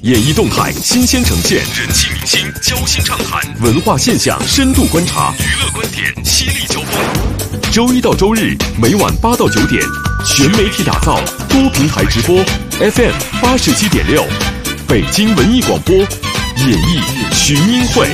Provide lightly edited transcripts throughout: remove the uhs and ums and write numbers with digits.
演艺动态新鲜呈现，人气明星交心畅谈，文化现象深度观察，娱乐观点犀利交锋。周一到周日每晚8到9点，全媒体打造，多平台直播 ，FM 87.6，北京文艺广播，演艺群英会。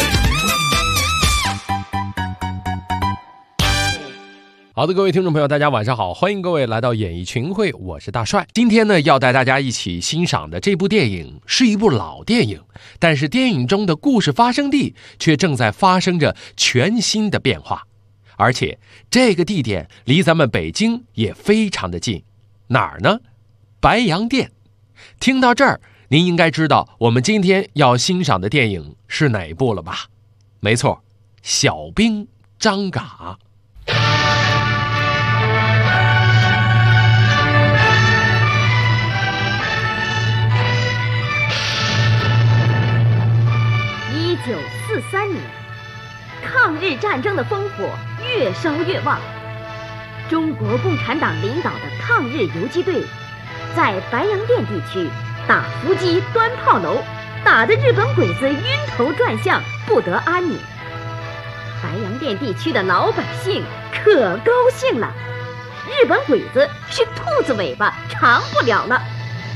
好的，各位听众朋友，大家晚上好，欢迎各位来到演艺群会，我是大帅。今天呢，要带大家一起欣赏的这部电影是一部老电影，但是电影中的故事发生地却正在发生着全新的变化，而且这个地点离咱们北京也非常的近，哪儿呢？白洋淀。听到这儿，您应该知道我们今天要欣赏的电影是哪部了吧？没错，小兵张嘎。 1943年，抗日战争的烽火越烧越旺。中国共产党领导的抗日游击队在白洋淀地区打伏击、端炮楼，打得日本鬼子晕头转向，不得安宁。白洋淀地区的老百姓可高兴了，日本鬼子是兔子尾巴长不了了。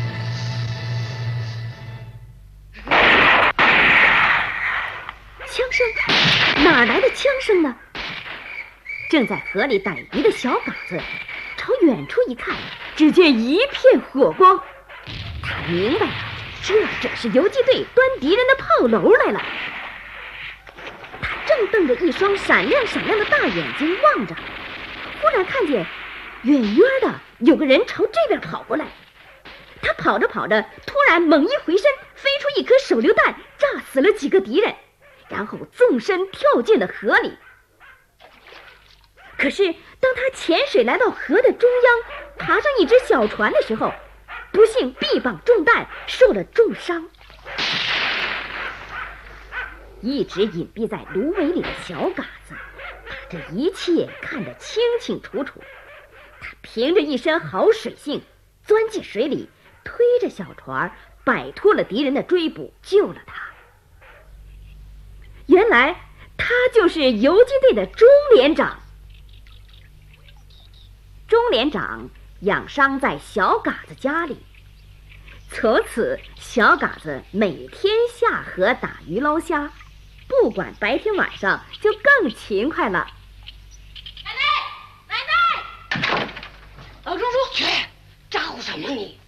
枪声，哪来的枪声呢？正在河里逮鱼的小嘎子朝远处一看，只见一片火光，他明白了，这正是游击队端敌人的炮楼来了。他正瞪着一双闪亮闪亮的大眼睛望着，忽然看见远远的有个人朝这边跑过来。他跑着跑着，突然猛一回身，飞出一颗手榴弹，炸死了几个敌人，然后纵身跳进了河里。可是当他潜水来到河的中央，爬上一只小船的时候，不幸臂膀中弹，受了重伤。一直隐蔽在芦苇里的小嘎子把这一切看得清清楚楚，他凭着一身好水性钻进水里，推着小船摆脱了敌人的追捕，救了他。原来他就是游击队的钟连长。钟连长养伤在小嘎子家里，从此小嘎子每天下河打鱼捞虾，不管白天晚上，就更勤快了。 奶奶，老钟叔，去咋呼什么你？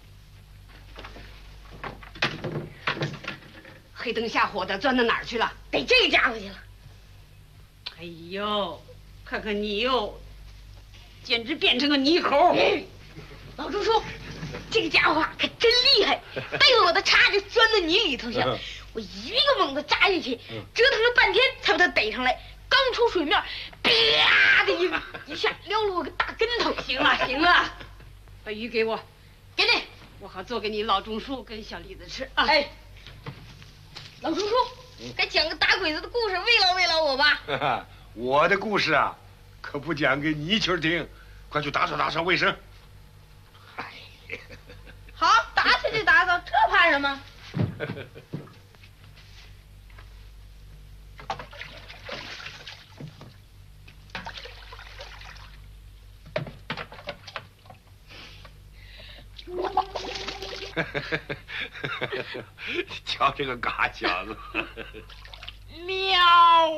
黑灯瞎火的钻到哪儿去了？逮这家伙去了。哎呦，看看你哟，简直变成个泥猴！老钟叔，这个家伙可真厉害，背着我的叉就钻到泥里头去了。我一个猛子扎进去，折腾了半天才把他逮上来。刚出水面，啪的一下撩了我个大跟头。行了行了，把鱼给我，给你，我好做给你老钟叔跟小栗子吃啊。哎，老钟叔，该讲个打鬼子的故事慰劳慰劳我吧。 我的故事啊，可不讲给你一群听，快去打扫卫生。 好，打扫就打扫，这怕什么？ 瞧这个嘎小子。 喵。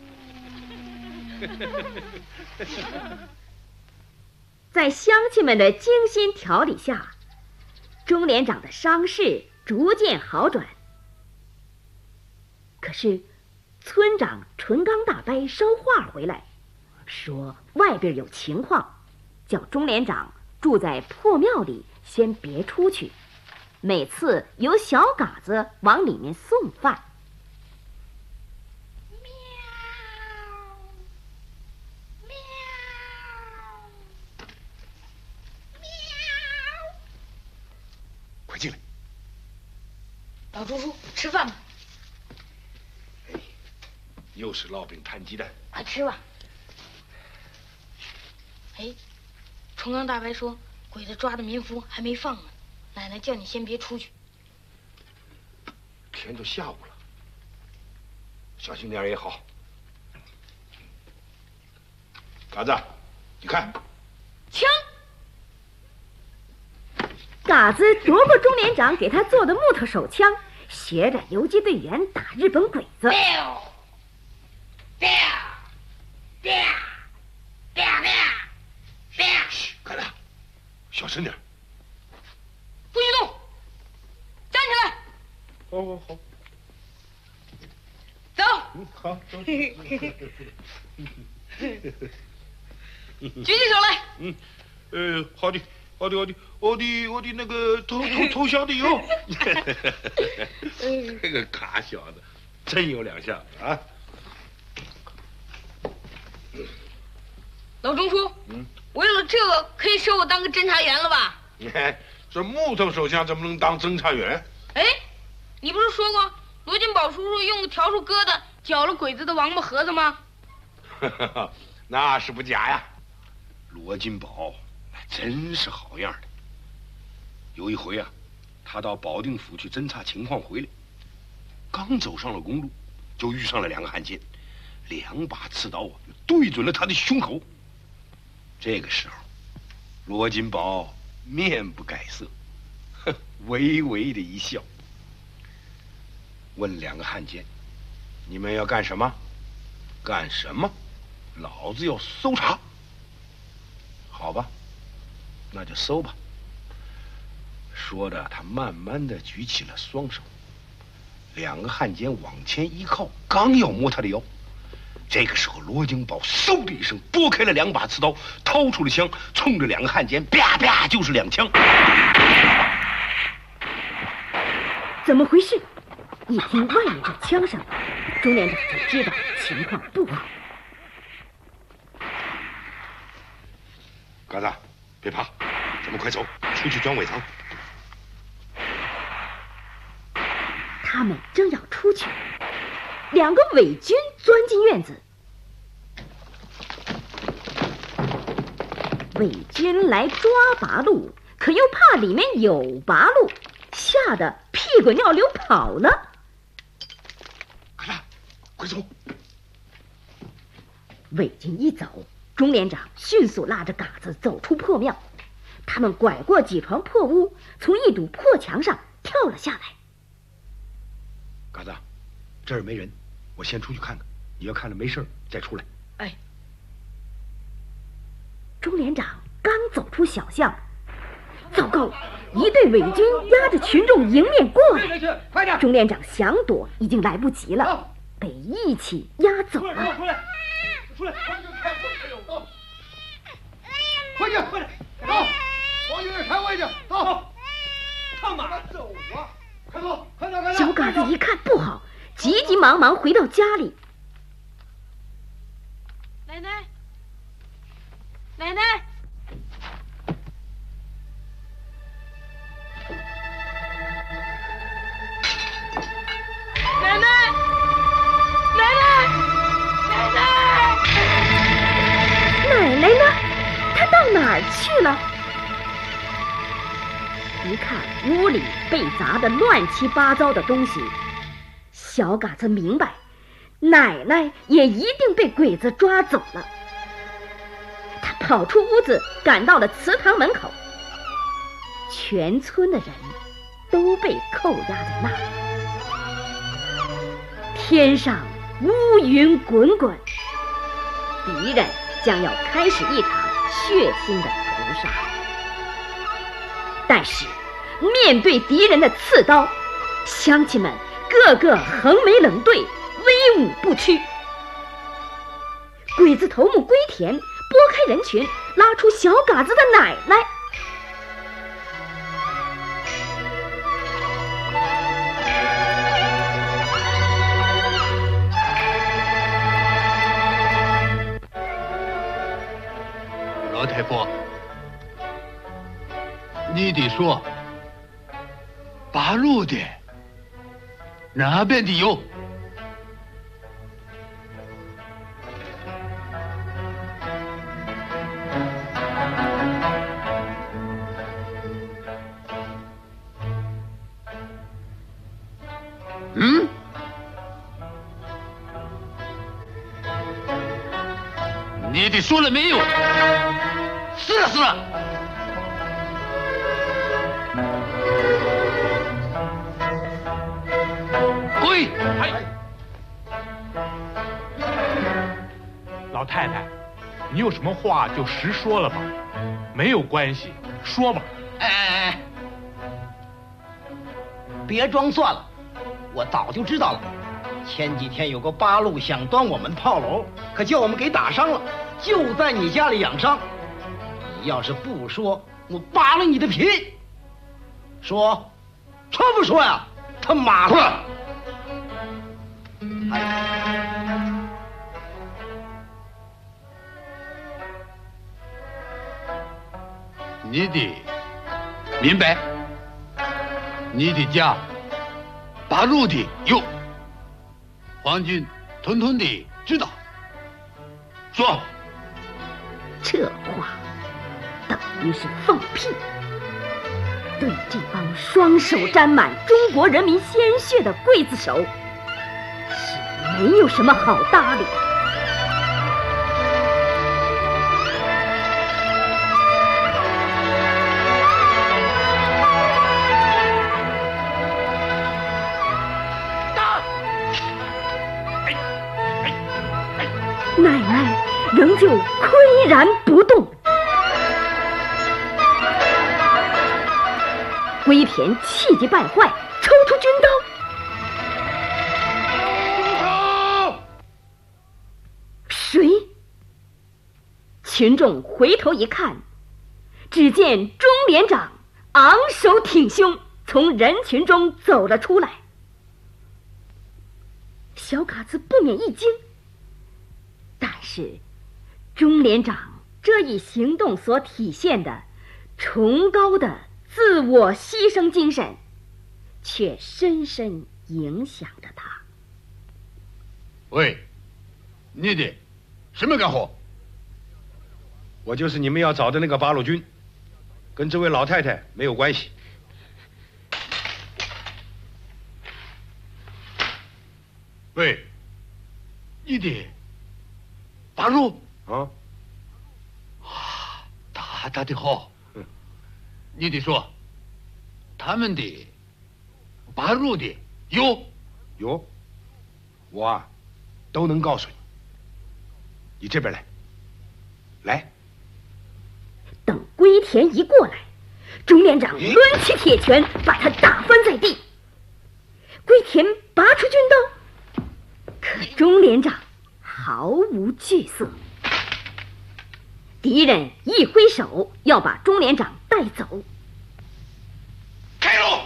在乡亲们的精心调理下，钟连长的伤势逐渐好转。可是村长纯刚大伯捎话回来，说外边有情况，叫钟连长住在破庙里，先别出去，每次由小嘎子往里面送饭。 快进来。 老钟叔，吃饭吧。 又是烙饼摊鸡蛋， 快吃吧。哎，崇刚大白说鬼子抓的民夫还没放呢，奶奶叫你先别出去。 天都下午了，小心点也好。嘎子，你看， 枪。嘎子夺过钟连长给他做的木头手枪，学着游击队员打日本鬼子。 嘘，嘎子，小声点。 不许动，站起来。 好。 走。 好，走。 举起手来。 好的，我的那个投降的有。这个卡小子，真有两下子啊！ 老中书，为了这个可以收我当个侦察员了吧？ 这木头手枪怎么能当侦察员？ 哎，你不是说过罗金宝叔叔用个笤帚疙瘩绞了鬼子的王八盒子吗？ 那是不假呀。罗金宝真是好样的。有一回啊，他到保定府去侦察情况回来，刚走上了公路，就遇上了两个汉奸，2把刺刀啊对准了他的胸口。这个时候，罗金宝面不改色，微微的一笑，问两个汉奸：“你们要干什么？干什么？老子要搜查。好吧，那就搜吧。”说着，他慢慢的举起了双手。两个汉奸往前一靠，刚要摸他的腰，这个时候罗金宝嗖的一声拨开了2把刺刀，掏出了枪，冲着两个汉奸啪啪就是2枪。 怎么回事？一听外面这枪声，钟连长就知道情况不好。 嘎子，别怕，咱们快走，出去装伪藏。 他们正要出去，两个伪军钻进院子。伪军来抓八路，可又怕里面有八路，吓得屁滚尿流跑了。 嘎子，快走！ 伪军一走，钟连长迅速拉着嘎子走出破庙。他们拐过几幢破屋，从一堵破墙上跳了下来。 嘎子，这儿没人，我先出去看看，你要看了没事再出来。 哎。 钟连长刚走出小巷，糟糕了，一队伪军压着群众迎面过来。 快点！ 钟连长想躲已经来不及了，被一起压走了。 出来！快去！快点！走！往院开会去！走！干嘛走啊？快走！快点！快点！ 小嘎子一看不好，急急忙忙回到家里。 奶奶，奶奶，奶奶，奶奶，奶奶， 奶奶呢？她到哪儿去了？一看屋里被砸得乱七八糟的东西，小嘎子明白，奶奶也一定被鬼子抓走了。他跑出屋子，赶到了祠堂门口。全村的人都被扣押在那儿。天上乌云滚滚，敌人将要开始一场血腥的屠杀。但是面对敌人的刺刀，乡亲们个个横眉冷对，威武不屈。鬼子头目龟田拨开人群，拉出小嘎子的奶奶。 老太婆，你得说，八路的哪边的有？ 嗯？你的说了没有？是了是了。归。 老太太，你有什么话就实说了吧，没有关系，说吧。 哎，别装蒜了，我早就知道了。前几天有个八路想端我们炮楼，可叫我们给打伤了，就在你家里养伤。你要是不说，我扒了你的皮。说不说呀？他妈的！ 你的明白？你的家八路的有，皇军统统的知道。说， 这话等于是放屁。对这帮双手沾满中国人民鲜血的刽子手，是没有什么好搭理的。奶奶仍旧岿然不动。龟田气急败坏，抽出军刀。谁？群众回头一看，只见钟连长昂首挺胸从人群中走了出来。小嘎子不免一惊，但是钟连长这一行动所体现的崇高的自我牺牲精神，却深深影响着他。 喂，你的什么干活？ 我就是你们要找的那个八路军，跟这位老太太没有关系。 喂，你的八路啊？ 打得好。你得说，他们的八路的有， 我啊都能告诉你。你这边来，来。 等龟田一过来，钟连长抡起铁拳把他打翻在地。龟田拔出军刀，可钟连长毫无惧色。敌人一挥手要把钟连长带走。 开路！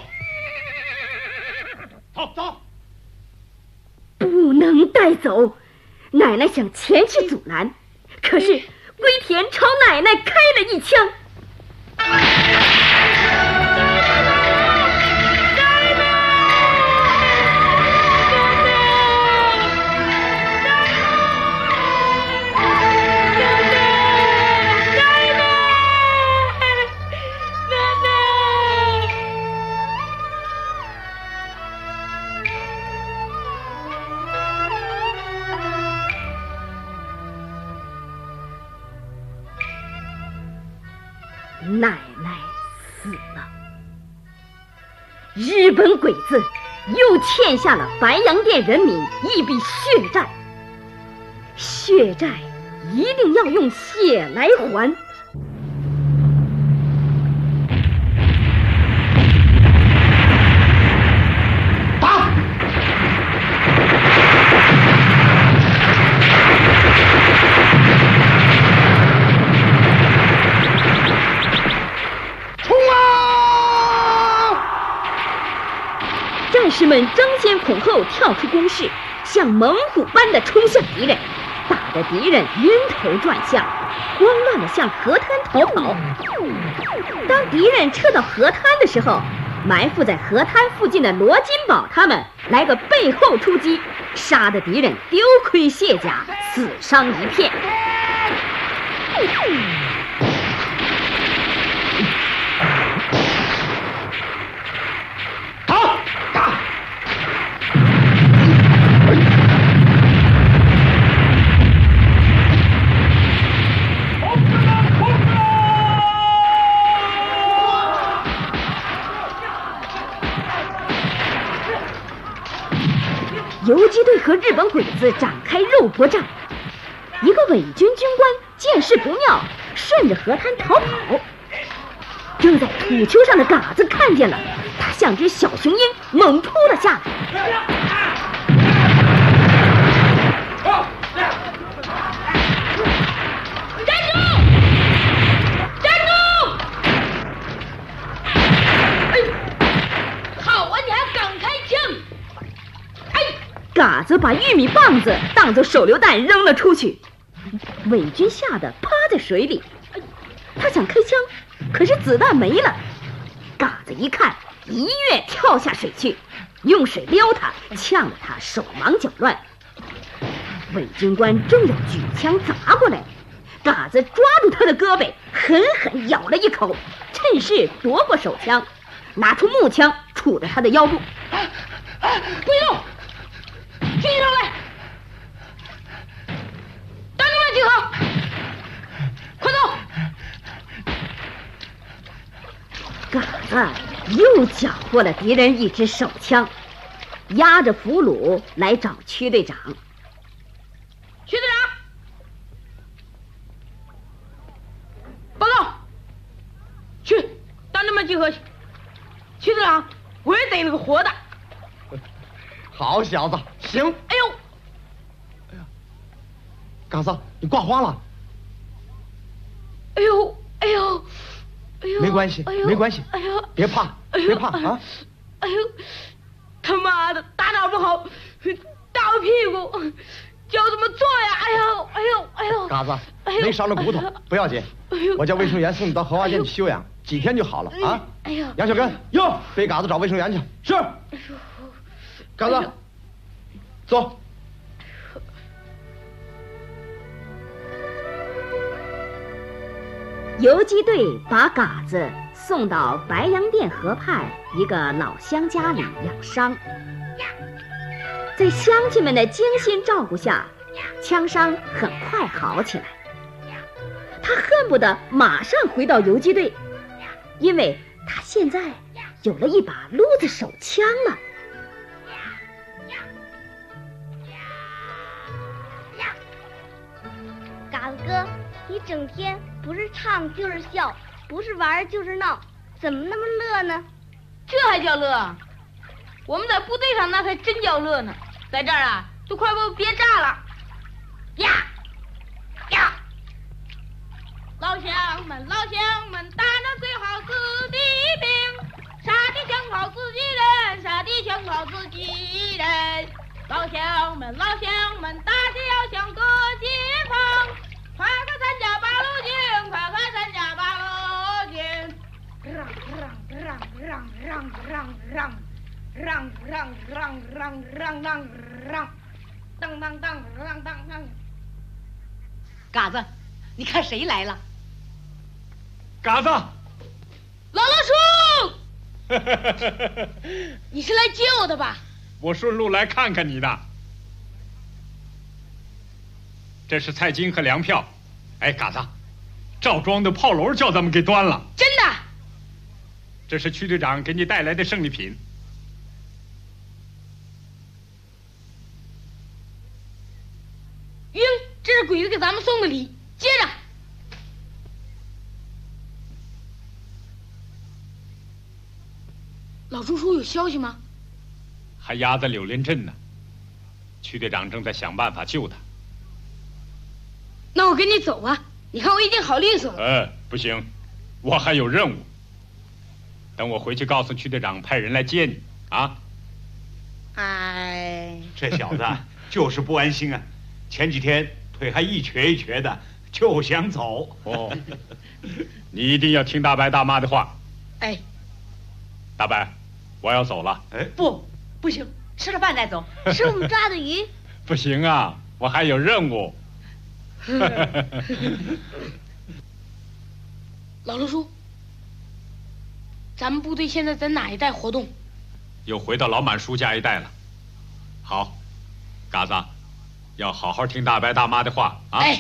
走！ 不能带走！奶奶想前去阻拦，可是龟田朝奶奶开了一枪。奶奶死了，日本鬼子又欠下了白洋淀人民一笔血债，血债一定要用血来还。 打！ 战士们争先恐后跳出工事，像猛虎般地冲向敌人，打得敌人晕头转向，慌乱地向河滩逃跑。当敌人撤到河滩的时候，埋伏在河滩附近的罗金宝他们来个背后出击，杀得敌人丢盔卸甲，死伤一片。 游击队和日本鬼子展开肉搏战。一个伪军军官见势不妙，顺着河滩逃跑。正在土丘上的嘎子看见了，他像只小雄鹰猛扑了下来。嘎子把玉米棒子当作手榴弹扔了出去，伪军吓得趴在水里。他想开枪，可是子弹没了。嘎子一看，一跃跳下水去，用水撩他，呛得他手忙脚乱。伪军官正要举枪砸过来，嘎子抓住他的胳膊，狠狠咬了一口，趁势夺过手枪，拿出木枪杵着他的腰部。 不用，举起手来，当你们集合，快走！ 嘎子又缴获了敌人一支手枪，押着俘虏来找区队长。 区队长，报告，去当你们集合去。区队长，我也逮了个活的。 好小子，行！ 哎呦， 哎呀，嘎子，你挂慌了？ 哎呦，哎呦，哎呦， 没关系，没关系， 哎呦， 别怕，别怕啊！ 哎呦，他妈的，大脑不好，打我屁股，叫我怎么做呀？哎呦，哎呦，哎呦！ 嘎子，没伤着骨头，不要紧。我叫卫生员送你到荷花店去休养，几天就好了啊！ 哎呦， 杨小根，哟，背嘎子找卫生员去。是。嘎子，走。 游击队把嘎子送到白洋淀河畔一个老乡家里养伤。在乡亲们的精心照顾下，枪伤很快好起来。他恨不得马上回到游击队，因为他现在有了一把撸子手枪了。 嘎子哥，你整天不是唱就是笑，不是玩就是闹，怎么那么乐呢？ 这还叫乐？我们在部队上那才真叫乐呢，在这儿啊都快把我憋炸了。呀呀！老乡们，老乡们，打那最好自己兵，杀敌枪炮自己人，杀敌枪炮自己人。老乡们，老乡们，大家要向各解放，快快参加八路军，快快参加八路军。让让让让让让让让让让让让让，当当当当当当。 嘎子，你看谁来了？ 嘎子， 老老叔，你是来接我的吧？ 我顺路来看看你的。这是菜金和粮票。哎，嘎子，赵庄的炮楼叫咱们给端了。 真的？ 这是区队长给你带来的胜利品。 晕，这是鬼子给咱们送的礼，接着。老朱叔有消息吗？ 还压在柳林镇呢，区队长正在想办法救他。 那我跟你走啊，你看我一定好利索。 不行，我还有任务。等我回去告诉区队长派人来接你啊。 哎， 这小子就是不安心啊，前几天腿还一瘸一瘸的，就想走。 哦，你一定要听大白大妈的话。 哎， 大白，我要走了。 哎， 不行，吃了饭再走。 是我们抓的鱼。 不行啊，我还有任务。 老陆叔，咱们部队现在在哪一带活动？ 又回到老满叔家一带了。好，嘎子，要好好听大白大妈的话啊。 哎，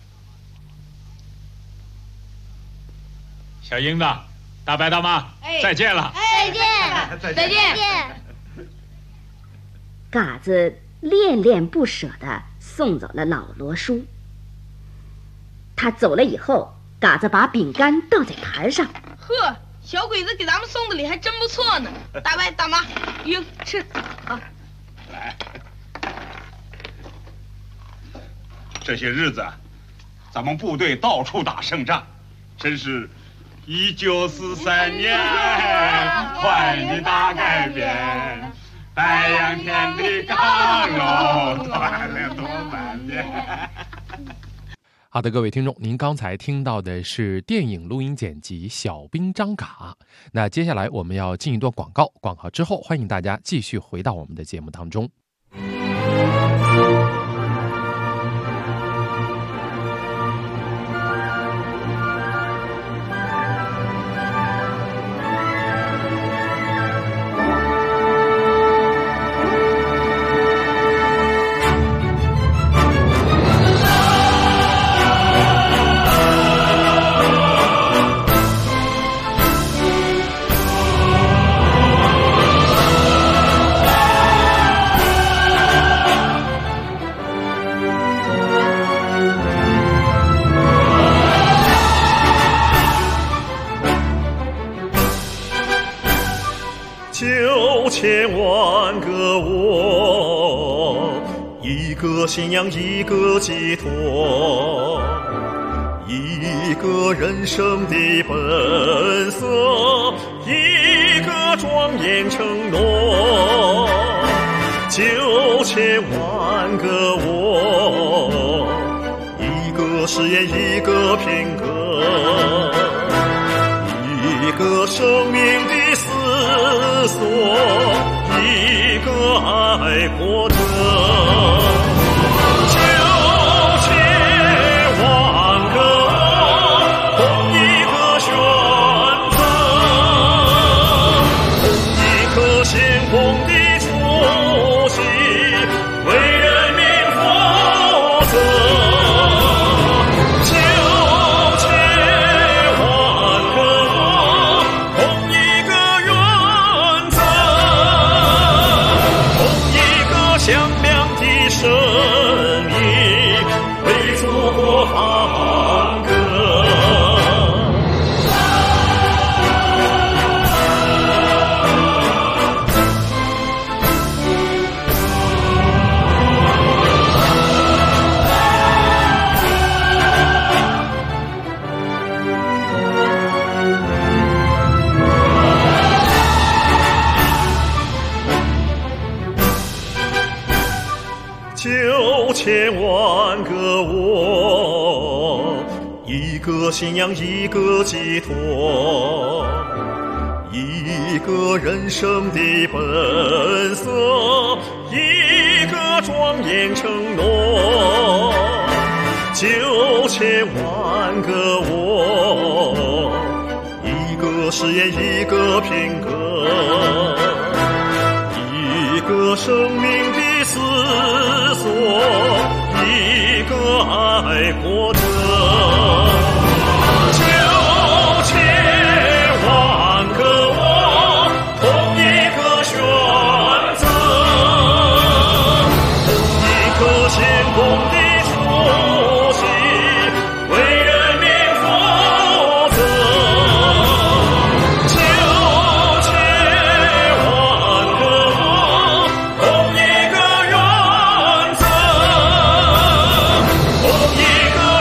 小英子，大白大妈，再见了。 再见， 再见。 嘎子恋恋不舍地送走了老罗叔。他走了以后，嘎子把饼干倒在盘上。 呵，小鬼子给咱们送的礼还真不错呢。大伯大妈，鱼吃啊！ 来，这些日子，咱们部队到处打胜仗，真是1943年换你大改变，白洋淀的港喽，团了多满面。 好的，各位听众，您刚才听到的是电影录音剪辑《小兵张嘎》。那接下来我们要进一段广告，广告之后欢迎大家继续回到我们的节目当中。 9000万个我，一个信仰，一个寄托，一个人生的本色，一个庄严承诺。9000万个我，一个誓言，一个品格，一个生命的思索，一个爱国者。9000万个我，同一个选择，同一颗鲜红的初心，为人民负责。9000万个我，一个信仰，一个寄托，一个人生的本色，一个庄严承诺。9000万个我，一个誓言，一个品格，一个生命的思索，一个爱国者。9000万个我，同一个选择，同一颗鲜红的初心，为人民负责。9000万个我，同一个原则，同一个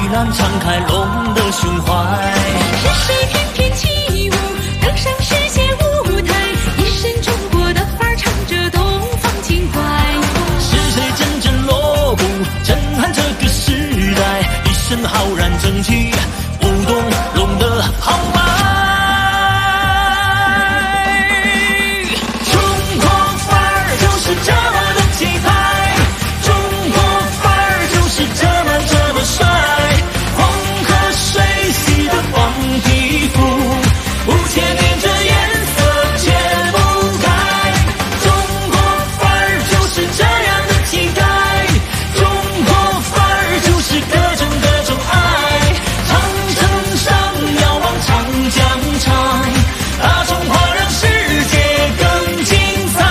然敞开龙的胸怀。 是谁翩翩起舞，登上世界舞台，一身中国的范儿，唱着东方情怀。 是谁阵阵锣鼓，震撼这个时代，一身浩然正气，舞动龙的豪迈。中国范儿就是这么的气派，中国范儿就是这么帅，黄河水洗的黄皮肤，5000年这颜色全不改。中国范儿就是这样的气概，中国范儿就是各种爱。长城上遥望长江长，大中华让世界更精彩。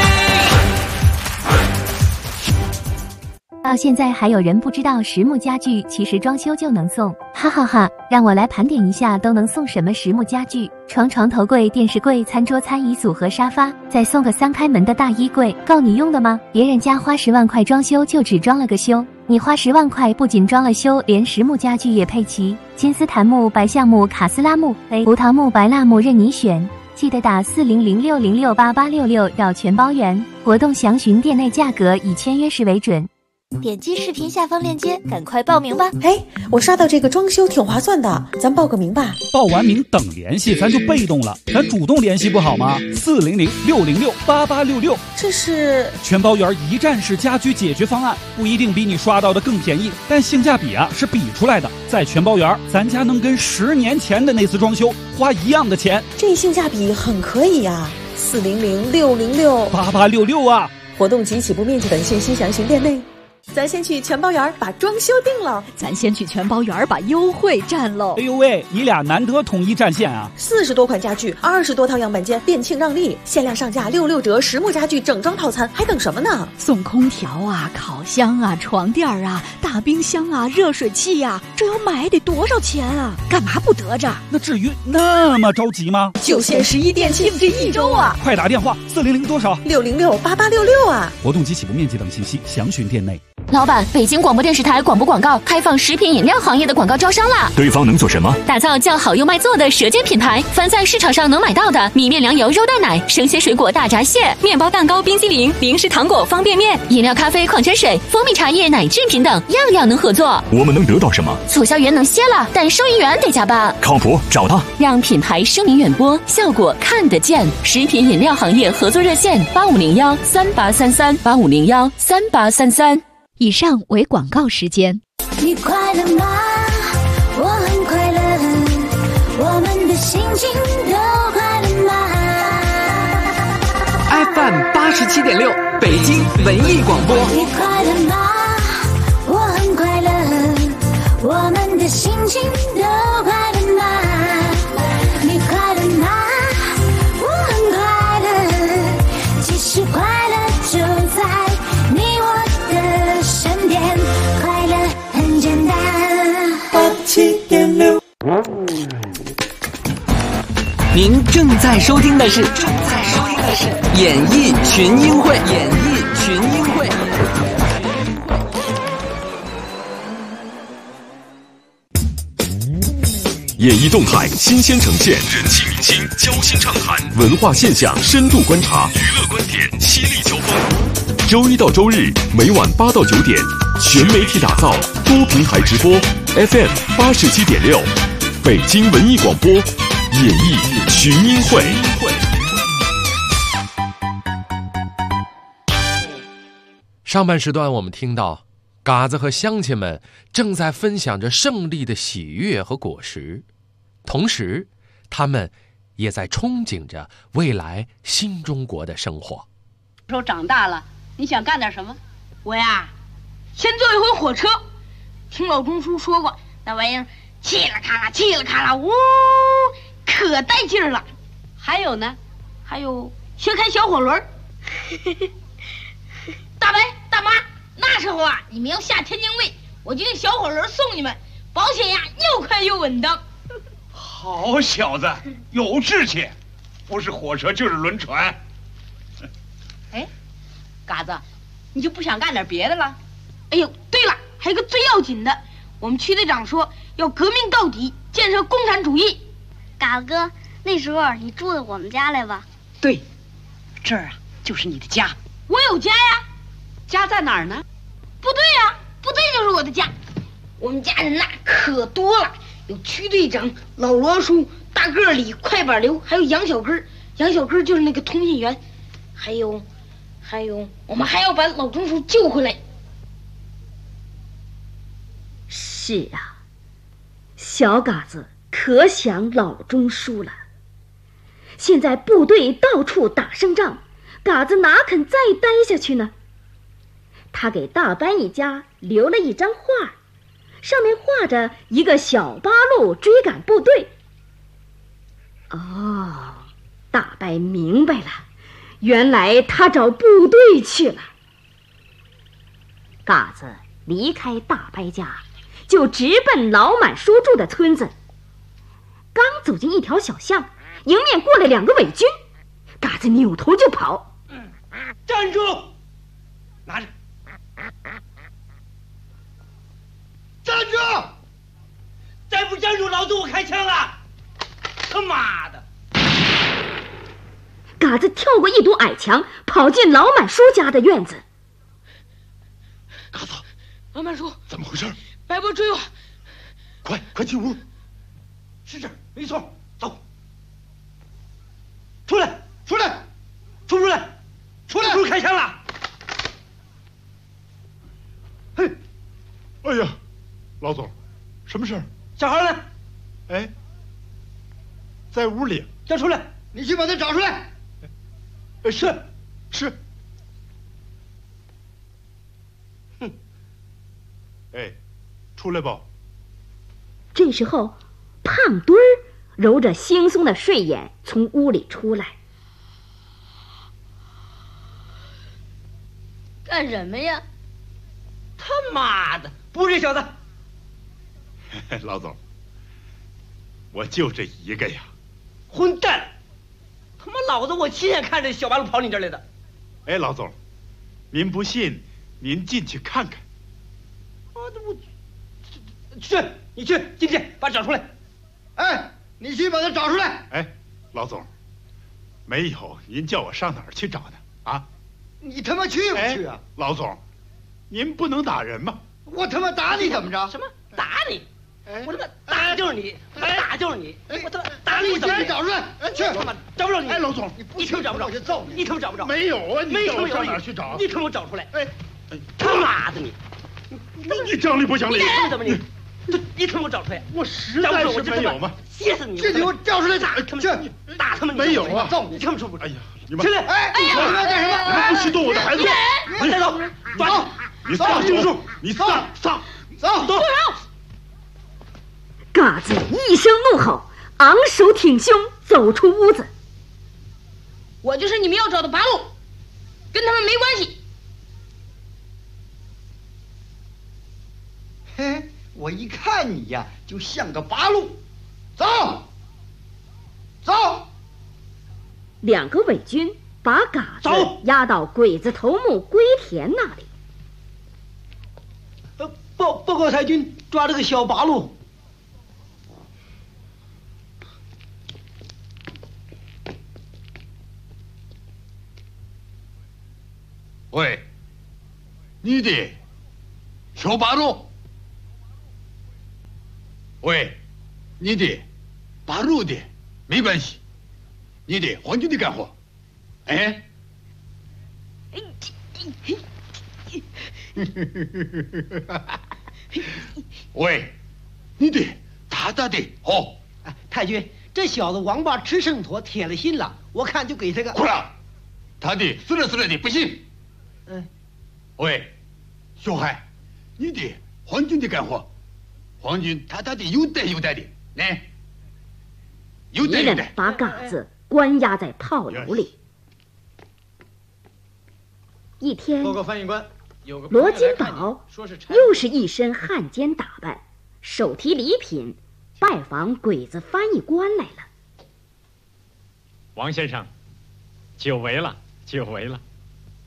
到现在还有人不知道实木家具其实装修就能送，哈哈哈！让我来盘点一下都能送什么实木家具：床、头柜、电视柜、餐桌、餐椅组合、沙发，再送个3开门的大衣柜，够你用的吗？别人家花10万块装修就只装了个修，你花10万块不仅装了修，连实木家具也配齐，金丝檀木、白橡木、卡斯拉木、胡桃木、白蜡木任你选。记得打4006068866绕全包圆，活动详询店内价格，以签约时为准。 点击视频下方链接，赶快报名吧！ 哎，我刷到这个装修挺划算的，咱报个名吧。 报完名等联系，咱就被动了，咱主动联系不好吗？400-606-8866， 这是全包圆一站式家居解决方案，不一定比你刷到的更便宜，但性价比啊是比出来的。在全包圆，咱家能跟10年前的那次装修花一样的钱， 这性价比很可以呀。400-606-8866 啊！ 活动及起步面积等信息详询店内。咱先去全包园把装修定了， 咱先去全包园把优惠占喽。 哎呦喂，你俩难得统一战线啊 ！40多款家具，20多套样板间，店庆让利，限量上架66折，实木家具整装套餐，还等什么呢？ 送空调啊，烤箱啊，床垫啊，大冰箱啊，热水器啊，这要买得多少钱啊？干嘛不得着？ 那至于那么着急吗？ 就限11店庆这1周啊！ 快打电话400多少 ？606-8866啊！ 活动及起步面积等信息详询店内。 老板，北京广播电视台广播广告开放食品饮料行业的广告招商啦！ 对方能做什么？ 打造叫好又卖座的舌尖品牌，凡在市场上能买到的米面粮油肉蛋奶、生鲜水果大闸蟹、面包蛋糕冰激凌、零食糖果方便面、饮料咖啡矿泉水、蜂蜜茶叶奶制品等，样样能合作。 我们能得到什么？ 促销员能歇了，但收银员得加班。 靠谱，找他， 让品牌声名远播，效果看得见。食品饮料行业合作热线8501-3833，8501-3833。 以上为广告时间。 你快乐吗？我很快乐，我们的心情都快乐吗 ？FM 87.6，北京文艺广播。 你快乐吗？我很快乐，我们的心情都快乐吗？你快乐吗？我很快乐，其实快乐就在你我的身边，快乐很简单。87.6， 您正在收听的是演艺群英会，演艺群英会。 演艺动态新鲜呈现，人气明星交心畅谈，文化现象深度观察，娱乐观点犀利交锋。周一到周日每晚8到9点，全媒体打造，多平台直播 ，FM 87.6，北京文艺广播，演艺群英会。 上半时段我们听到嘎子和乡亲们正在分享着胜利的喜悦和果实，同时他们也在憧憬着未来新中国的生活。 说长大了你想干点什么？ 我呀，先坐一回火车。听老钟叔说过，那玩意儿气了咔啦，气了咔啦，呜，可带劲儿了。 还有呢？ 还有先开小火轮。大白大妈，那时候啊，你们要下天津卫，我就用小火轮送你们，保险呀又快又稳当。 好小子，有志气，不是火车就是轮船。 哎，嘎子，你就不想干点别的了？ 哎呦，对了，还有个最要紧的， 我们区队长说要革命到底，建设共产主义。 嘎子哥，那时候你住到我们家来吧？ 对，这儿啊就是你的家。 我有家呀， 家在哪儿呢？ 部队呀，部队就是我的家。我们家人呐可多了，有区队长、老罗叔、大个李、快板刘，还有杨小根。杨小根就是那个通信员，还有，我们还要把老钟叔救回来。 是啊，小嘎子可想老钟叔了。现在部队到处打胜仗，嘎子哪肯再待下去呢？他给大班一家留了一张画，上面画着一个小八路追赶部队。哦，大伯明白了，原来他找部队去了。嘎子离开大伯家，就直奔老满叔住的村子。刚走进一条小巷，迎面过来2个伪军，嘎子扭头就跑。 站住！拿着！站住！再不站住，老子我开枪了！他妈的！ 嘎子跳过一堵矮墙，跑进老满叔家的院子。 嘎子， 老满叔， 怎么回事？ 白波追我！ 快进屋！ 是这儿，没错，走。出来！出来！出不出来？出来！不是开枪了！ 嘿，哎呀，老总，什么事儿？ 小孩呢？ 哎，在屋里。 叫出来！你去把他找出来。 是。哼。哎，出来吧。 这时候，胖墩儿揉着惺忪的睡眼从屋里出来。 干什么呀？ 他妈的，不是这小子。 老总，我就这一个呀。 混蛋！他妈老子我亲眼看着小八路跑你这儿来的。 哎，老总，您不信，您进去看看。 你去进去把他找出来。哎，你去把他找出来。 哎，老总，没有，您叫我上哪儿去找呢？啊？ 你他妈去不去啊？ 老总，您不能打人吗？ 我他妈打你怎么着？什么打你？我他妈打就是你，打就是你，我他妈打你怎么着？找出来！去，他妈找不着你！ 哎，老总， 你他妈找不着，我就揍你！你他妈找不着？ 没有啊，你叫我上哪儿去找？ 你他妈找出来！哎，他妈的你！ 你讲理不讲理？ 你怎么你？你他妈找出来！ 我实在是没有吗？ 歇死你！这给我叫出来打他们！去打他们！ 没有啊！ 揍你！他们说不？ 哎呀，你们起来！哎，你们要干什么？ 你们不许动我的孩子！ 你带走！抓你撒清楚！你撒！ 走！ 嘎子一声怒吼，昂首挺胸走出屋子。 我就是你们要找的八路，跟他们没关系。 嘿，我一看你呀，就像个八路。走 2个伪军把嘎子押到鬼子头目龟田那里。 报告太君，抓了个小八路。 喂，你的小八路？喂，你的八路的没关系，你的皇军的干活。哎，喂，你的大大的哦。 太君，这小子王八吃剩坨，铁了心了，我看就给他个。 哭了，他的死了的不行。喂，小孩，你的皇军的干活，皇军他的有带的，来，有带敌人把嘎子关押在炮楼里。一天， 报告翻译官， 罗金宝又是一身汉奸打扮，手提礼品，拜访鬼子翻译官来了。 王先生，久违了。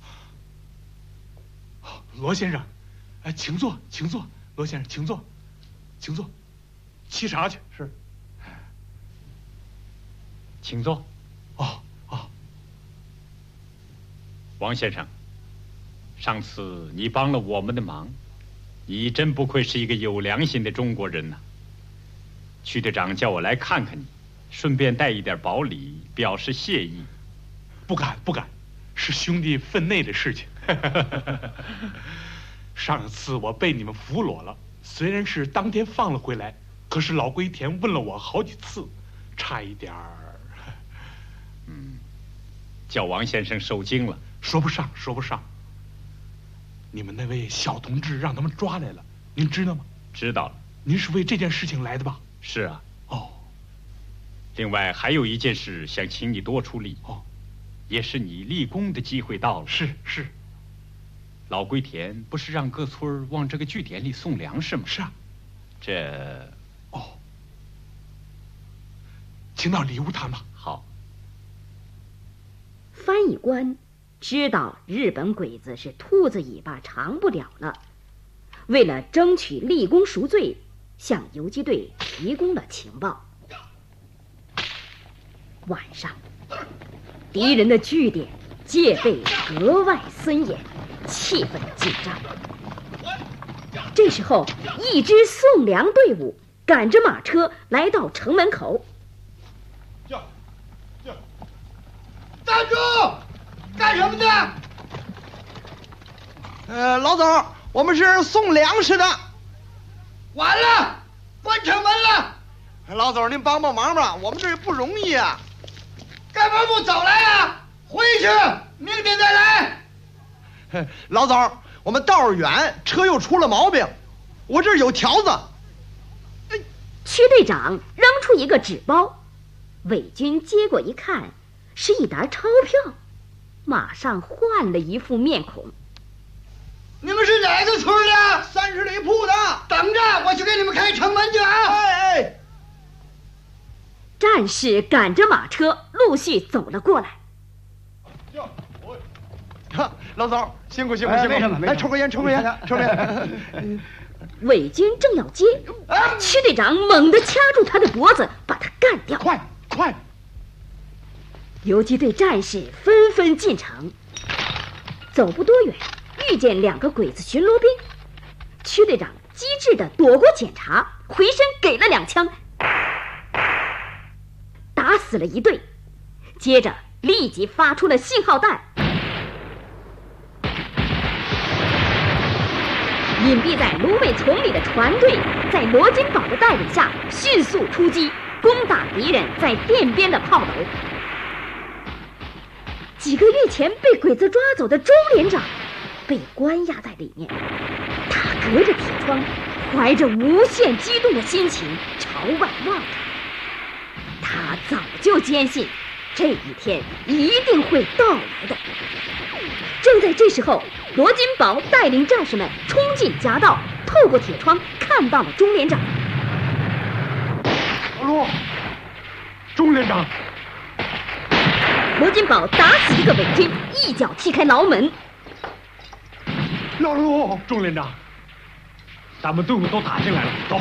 罗先生，请坐，罗先生，请坐。 请坐，沏茶去。 是，请坐。 哦。 王先生，上次你帮了我们的忙，你真不愧是一个有良心的中国人呐。区队长叫我来看看你，顺便带一点薄礼，表示谢意。 不敢，是兄弟分内的事情。上次我被你们俘虏了，虽然是当天放了回来，可是老龟田问了我好几次，差一点儿。 叫王先生受惊了。 说不上。你们那位小同志让他们抓来了，您知道吗？ 知道了。 您是为这件事情来的吧？ 是啊。 哦。 另外还有一件事想请你多出力。 哦。 也是你立功的机会到了。 是。 老龟田不是让各村往这个据点里送粮食吗？ 是啊。请到里屋谈吧。 好。 翻译官知道日本鬼子是兔子尾巴长不了了，为了争取立功赎罪，向游击队提供了情报。晚上，敌人的据点戒备格外森严，气氛紧张。这时候，一支送粮队伍赶着马车来到城门口。 站住！干什么的？老总，我们是送粮食的。完了，关城门了。老总，您帮忙吧，我们这不容易啊。干嘛不早来啊？回去，明天再来。老总，我们道儿远，车又出了毛病，我这儿有条子。 区队长扔出一个纸包，伪军接过一看，是一沓钞票，马上换了一副面孔。 你们是哪个村的？30里铺的。等着，我去给你们开城门去啊！哎。 战士赶着马车陆续走了过来。 老总，辛苦。没什么。来，抽根烟。 伪军正要接，区队长猛地掐住他的脖子，把他干掉。 快！ 游击队战士纷纷进城，走不多远，遇见2个鬼子巡逻兵。区队长机智地躲过检查，回身给了2枪，打死了一队，接着立即发出了信号弹。隐蔽在芦苇丛里的船队在罗金宝的带领下迅速出击，攻打敌人在店边的炮楼。几个月前被鬼子抓走的周连长被关押在里面，他隔着铁窗，怀着无限激动的心情朝外望着。他早就坚信这一天一定会到来的。正在这时候，罗金宝带领战士们冲进夹道，透过铁窗看到了钟连长。 老陆，钟连长。 罗金宝打死一个伪军，一脚踢开牢门。 老陆，钟连长，咱们队伍都打进来了，走。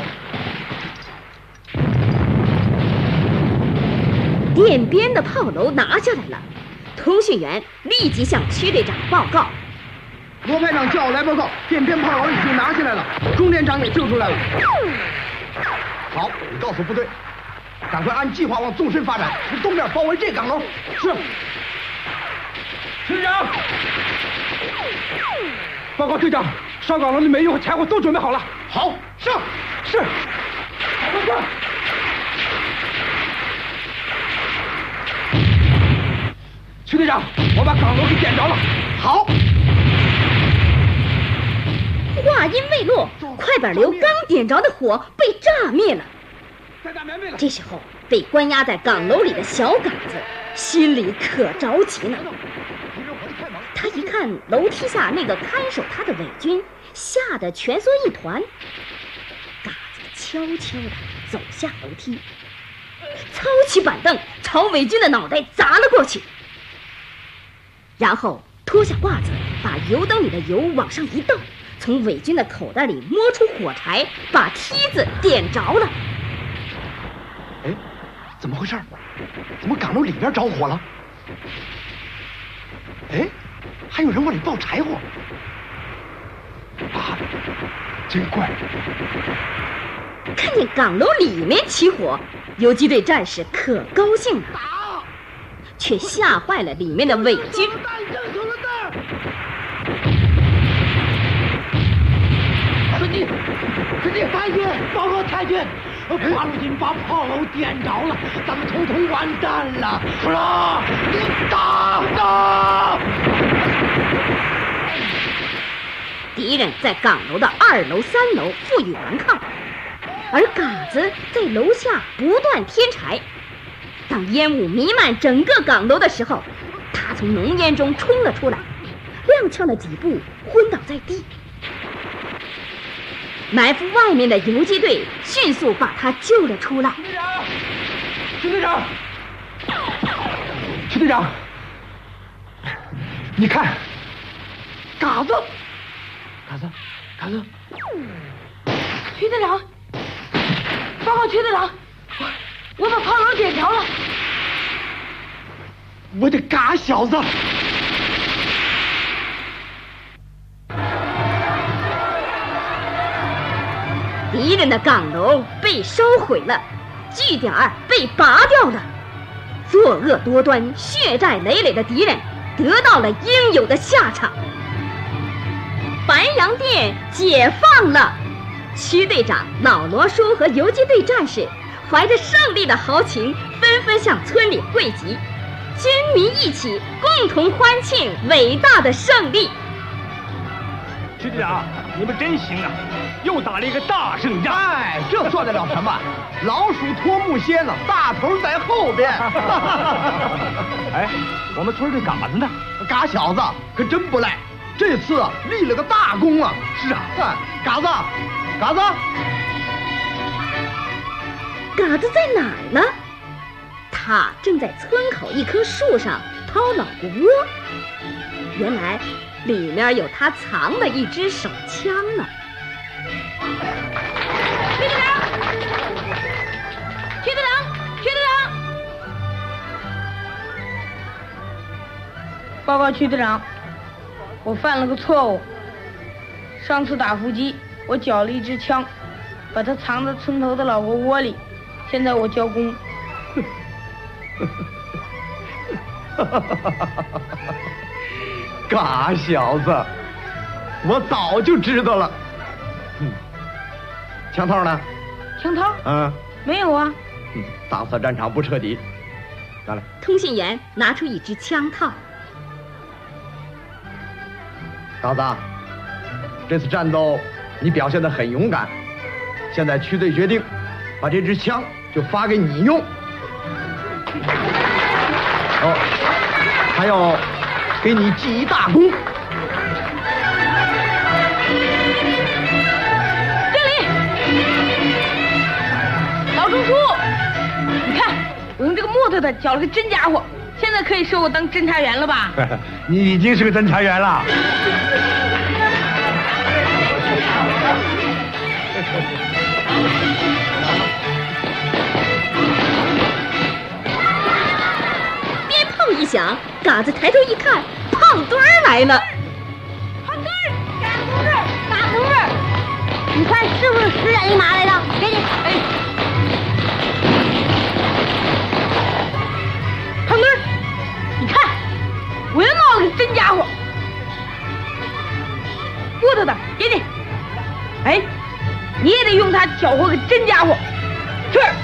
店边的炮楼拿下来了，通讯员立即向区队长报告。 罗排长叫我来报告，店边炮楼已经拿下来了，钟连长也救出来了。好，你告诉部队，赶快按计划往纵深发展，从东面包围这岗楼。是。区队长，报告队长，上岗楼的煤油和柴火都准备好了。好，上。是。快！区队长，我把岗楼给点着了。好。 话音未落，快板流刚点着的火被炸灭了。这时候，被关押在岗楼里的小杆子心里可着急呢。他一看楼梯下那个看守他的伪军，吓得蜷缩一团。嘎子悄悄地走下楼梯，操起板凳朝伪军的脑袋砸了过去，然后脱下褂子把油灯里的油往上一倒，从伪军的口袋里摸出火柴，把梯子点着了。 哎，怎么回事？怎么岗楼里边着火了？哎，还有人往里抱柴火。啊，真怪！ 看见岗楼里面起火，游击队战士可高兴了，却吓坏了里面的伪军。 司机，太君，报告太君，八路军把炮楼点着了，咱们统统完蛋了！不是，你打！ 敌人在岗楼的2楼、3楼负隅顽抗，而嘎子在楼下不断添柴。当烟雾弥漫整个岗楼的时候，他从浓烟中冲了出来，踉跄了几步，昏倒在地。埋伏外面的游击队迅速把他救了出来。 徐队长，徐队长，你看，嘎子， 徐队长，报告徐队长，我把炮楼点着了。 我的嘎小子！ 敌人的岗楼被烧毁了，据点被拔掉了，作恶多端、血债累累的敌人得到了应有的下场。白洋淀解放了，区队长老罗叔和游击队战士怀着胜利的豪情，纷纷向村里汇集，军民一起共同欢庆伟大的胜利。 区队长，你们真行啊，又打了一个大胜仗。 哎，这算得了什么？老鼠拖木楔呢，大头在后边。 哎，我们村的嘎子呢？ 嘎小子可真不赖，这次立了个大功啊！ 是啊， 嘎子， 嘎子在哪儿呢？他正在村口一棵树上掏老虎窝，原来里面有他藏的一支手枪呢。 区队长，报告区队长，我犯了个错误。上次打伏击，我缴了一支枪，把它藏在村头的老窝窝里。现在我交工。 嘎小子，我早就知道了。枪套呢？ 枪套？没有啊。 大色战场不彻底。拿来。 通信员拿出一支枪套。 嘎子，这次战斗你表现得很勇敢。现在区队决定，把这支枪就发给你用。还要给你记一大功。 这里，老中叔，你看，我用这个木头的搅了个真家伙，现在可以收我当侦察员了吧？ 你已经是个侦察员了。 鞭炮一响，嘎子抬头一看，胖墩儿来了。 胖墩儿，嘎同志，你看是不是10两1麻来的？给你。胖墩儿，你看，我又闹了个真家伙。木头的，给你。哎，你也得用它搅和个真家伙。这儿。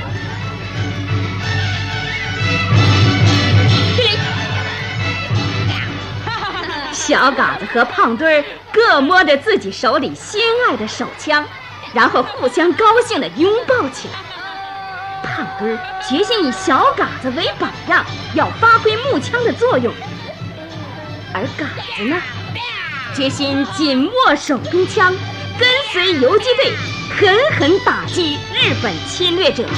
小嘎子和胖墩儿各摸着自己手里心爱的手枪，然后互相高兴地拥抱起来。胖墩儿决心以小嘎子为榜样，要发挥木枪的作用，而嘎子呢，决心紧握手中枪，跟随游击队狠狠打击日本侵略者。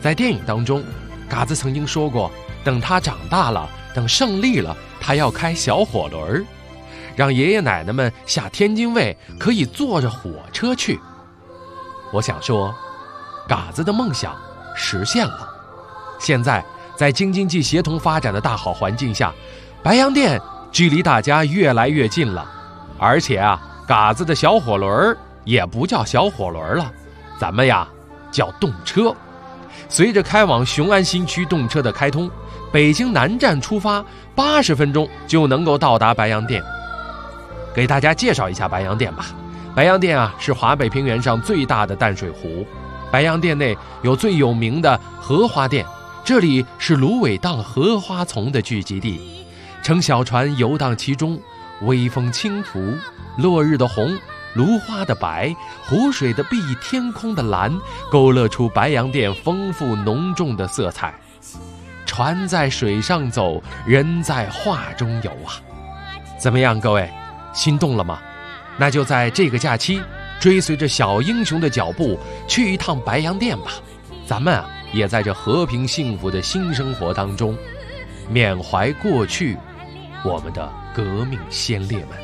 在电影当中，嘎子曾经说过，等他长大了，等胜利了，他要开小火轮，让爷爷奶奶们下天津卫可以坐着火车去。我想说，嘎子的梦想实现了。现在在京津冀协同发展的大好环境下，白洋淀距离大家越来越近了。而且啊，嘎子的小火轮也不叫小火轮了，咱们呀叫动车。随着开往雄安新区动车的开通，北京南站出发80分钟就能够到达白洋淀。给大家介绍一下白洋淀吧。白洋淀啊是华北平原上最大的淡水湖。白洋淀内有最有名的荷花店，这里是芦苇荡荷花丛的聚集地，乘小船游荡其中，微风轻拂，落日的红，芦花的白，湖水的碧，天空的蓝，勾勒出白洋淀丰富浓重的色彩。船在水上走，人在画中游啊！怎么样，各位，心动了吗？那就在这个假期，追随着小英雄的脚步，去一趟白洋淀吧。咱们啊，也在这和平幸福的新生活当中，缅怀过去我们的革命先烈们。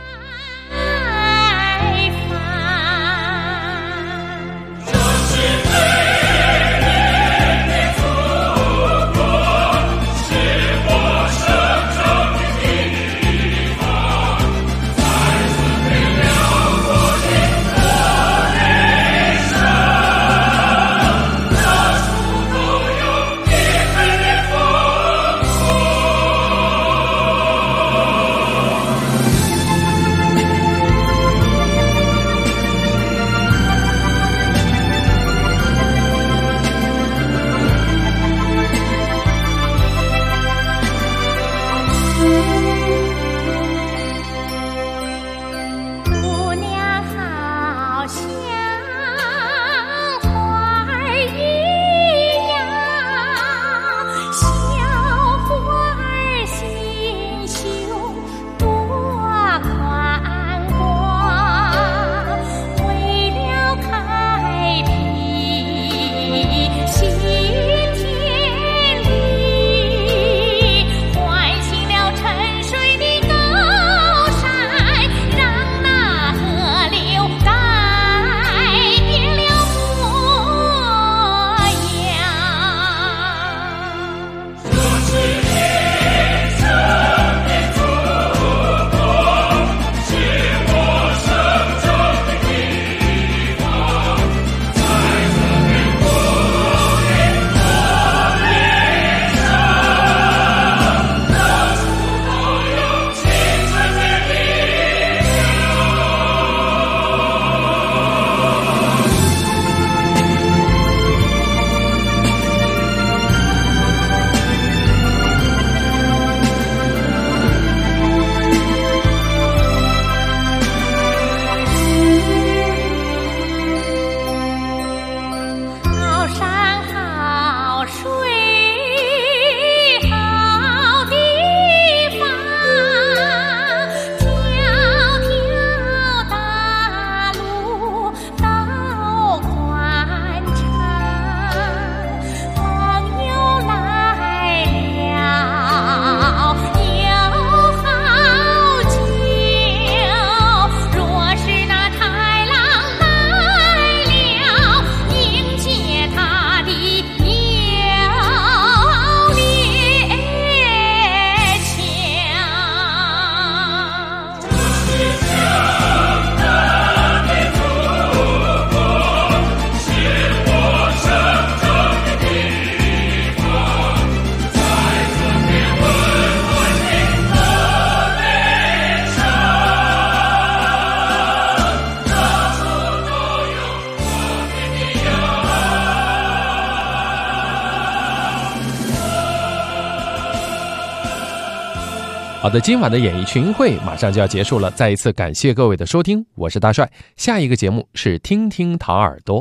好的，今晚的演艺群会马上就要结束了，再一次感谢各位的收听，我是大帅。下一个节目是听听唐耳朵。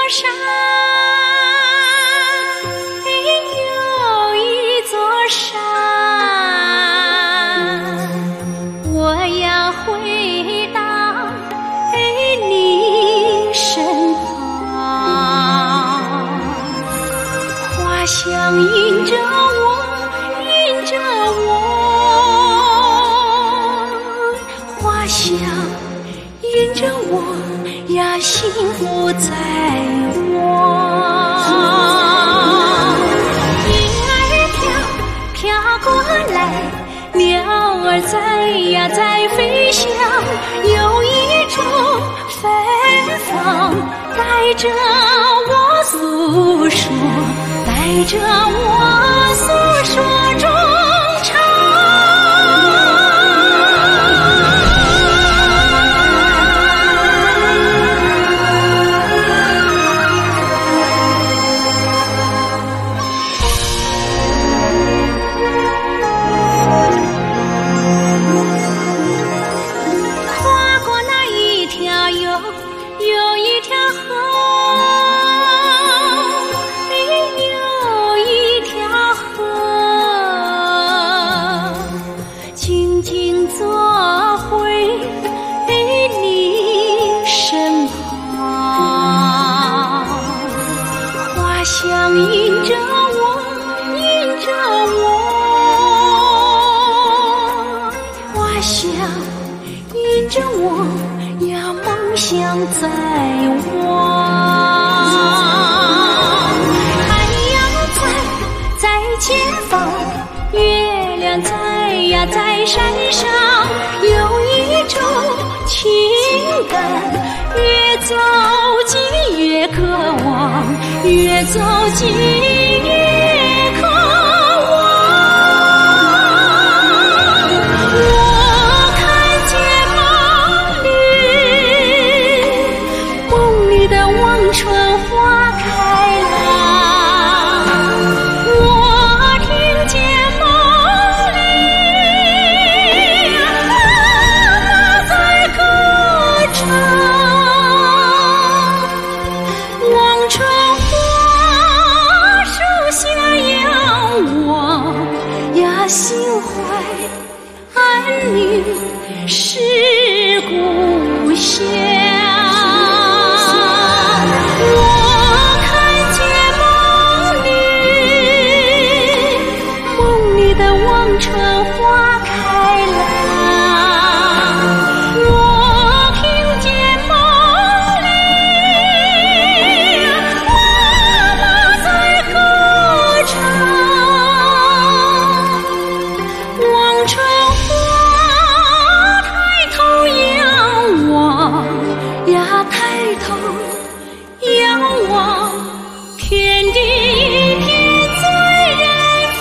山，有一座山，我要回到你身旁。花香引着我，引着我，花香引着我呀，幸福在我。云儿飘过来，鸟儿在呀在飞翔，有一种芬芳带着我诉说，带着我诉说衷肠。在我，太阳在前方，月亮在呀在山上，有一种情感，越走近越渴望，越走近越渴望。春花开了，我听见梦里妈妈在歌唱，望春花树下仰望呀，心怀儿女是故乡。春花开了，我听见梦里妈妈在歌唱，望春花抬头仰望呀，抬头仰望天地一片在远方。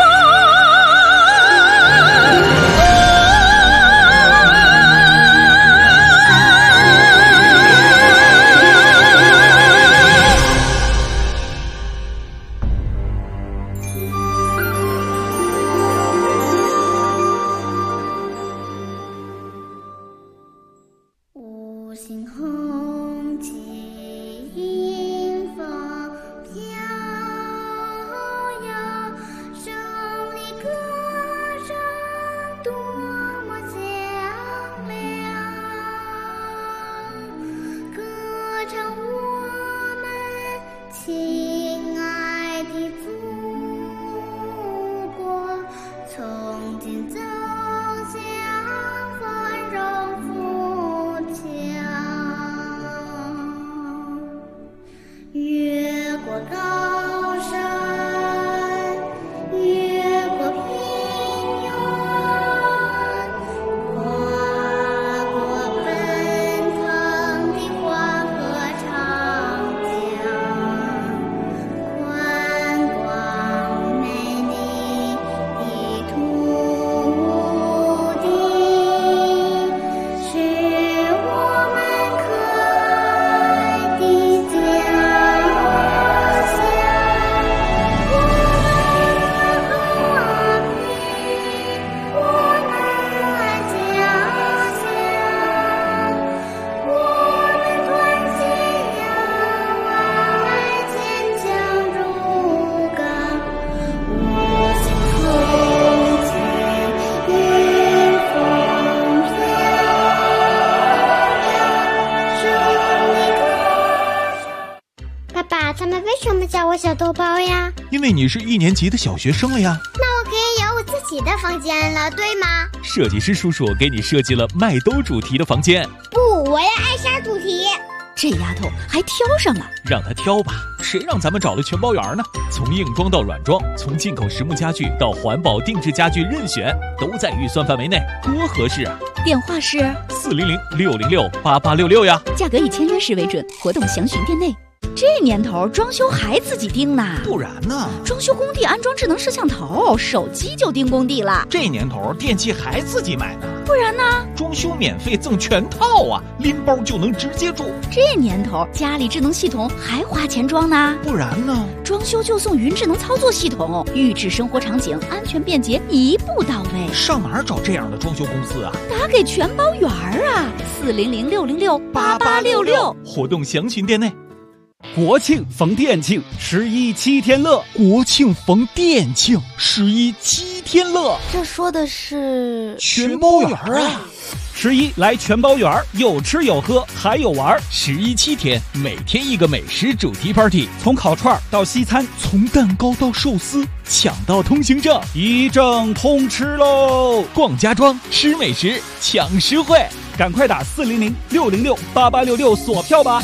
呀，他们为什么叫我小豆包呀？ 因为你是1年级的小学生了呀。 那我可以有我自己的房间了，对吗？ 设计师叔叔给你设计了麦兜主题的房间。 不，我要爱莎主题。 这丫头还挑上了， 让她挑吧，谁让咱们找了全包园呢？从硬装到软装，从进口实木家具到环保定制家具，任选都在预算范围内，多合适啊！ 电话是 400-606-8866呀， 价格以签约时为准，活动详询店内。这年头装修还自己盯呢？ 不然呢？ 装修工地安装智能摄像头，手机就盯工地了。 这年头电器还自己买呢？ 不然呢？ 装修免费赠全套啊，拎包就能直接住。 这年头家里智能系统还花钱装呢？ 不然呢？ 装修就送云智能操作系统，预制生活场景，安全便捷，一步到位。 上哪儿找这样的装修公司啊？ 打给全包园啊，400-606-8866， 活动详询店内。 国庆逢店庆，11 7天乐。 国庆逢店庆，11 7天乐。 这说的是全包园啊 ！11来全包园，有吃有喝还有玩。 11 7天，每天一个美食主题 party， 从烤串到西餐， 从蛋糕到寿司，抢到通行证， 一证通吃喽！ 逛家装，吃美食，抢实惠， 赶快打400-606-8866锁票吧！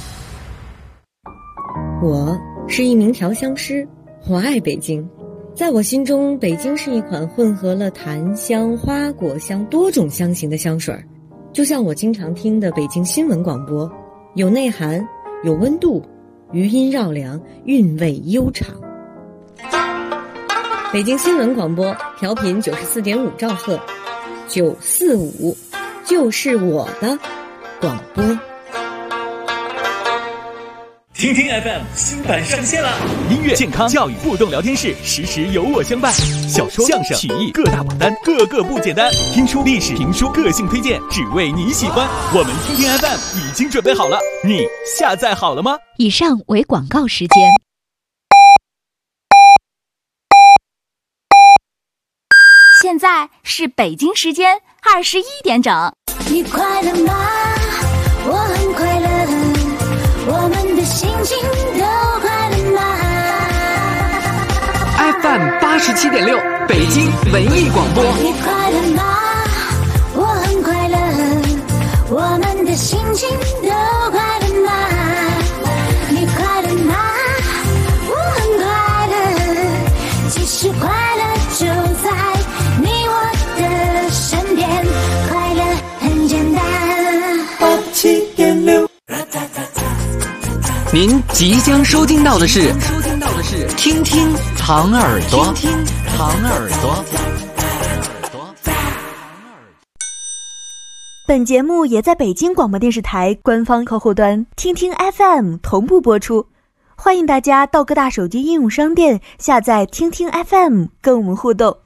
我是一名调香师，我爱北京。在我心中，北京是一款混合了檀香、花果香多种香型的香水，就像我经常听的北京新闻广播，有内涵，有温度，余音绕梁，韵味悠长。北京新闻广播调频94.5兆赫，945就是我的广播。 听听 FM 新版上线了，音乐、健康、教育、互动聊天室，时时有我相伴。小说、相声、曲艺各大榜单，个个不简单。听书、历史、评书，个性推荐，只为你喜欢。我们听听 FM 已经准备好了，你下载好了吗？ 以上为广告时间。 现在是北京时间21点整。 你快乐吗？我很快乐。我们的心情都快乐吗 ？FM 87.6，北京文艺广播。 你快乐吗？我很快乐。我们的心情都快乐吗？你快乐吗？我很快乐。其实快乐就在你我的身边，快乐很简单。 87.6。您即将收听到的是听听糖耳朵，听听糖耳朵。 本节目也在北京广播电视台官方客户端听听 FM 同步播出，欢迎大家到各大手机应用商店下载听听 FM 跟我们互动。